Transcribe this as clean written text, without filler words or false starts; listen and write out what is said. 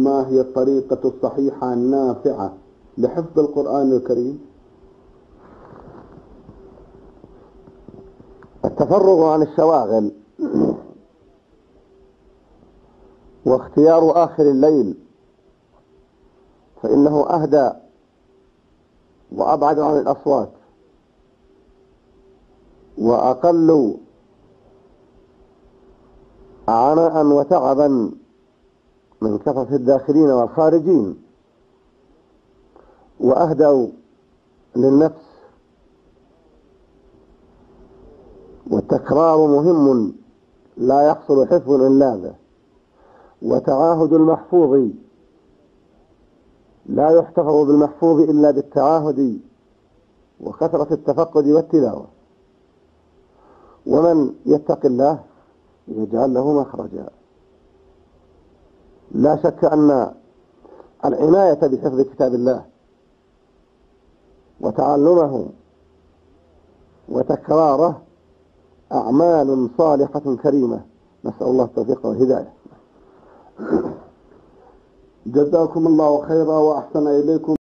ما هي الطريقة الصحيحة النافعة لحفظ القرآن الكريم؟ التفرغ عن الشواغل واختيار آخر الليل، فإنه أهدى وأبعد عن الأصوات وأقل عناء وتعبا من كثرة الداخلين والخارجين، وأهدأ للنفس. والتكرار مهم لا يحصل حفظ إلا به، وتعاهد المحفوظ لا يحتفظ بالمحفوظ إلا بالتعاهد وكثرة التفقد والتلاوة. ومن يتق الله يجعل له مخرجا. لا شك أن العناية بحفظ كتاب الله وتعلمه وتكراره أعمال صالحة كريمة، نسأل الله التوفيق والهداية. جزاكم الله خيرا وأحسن إليكم.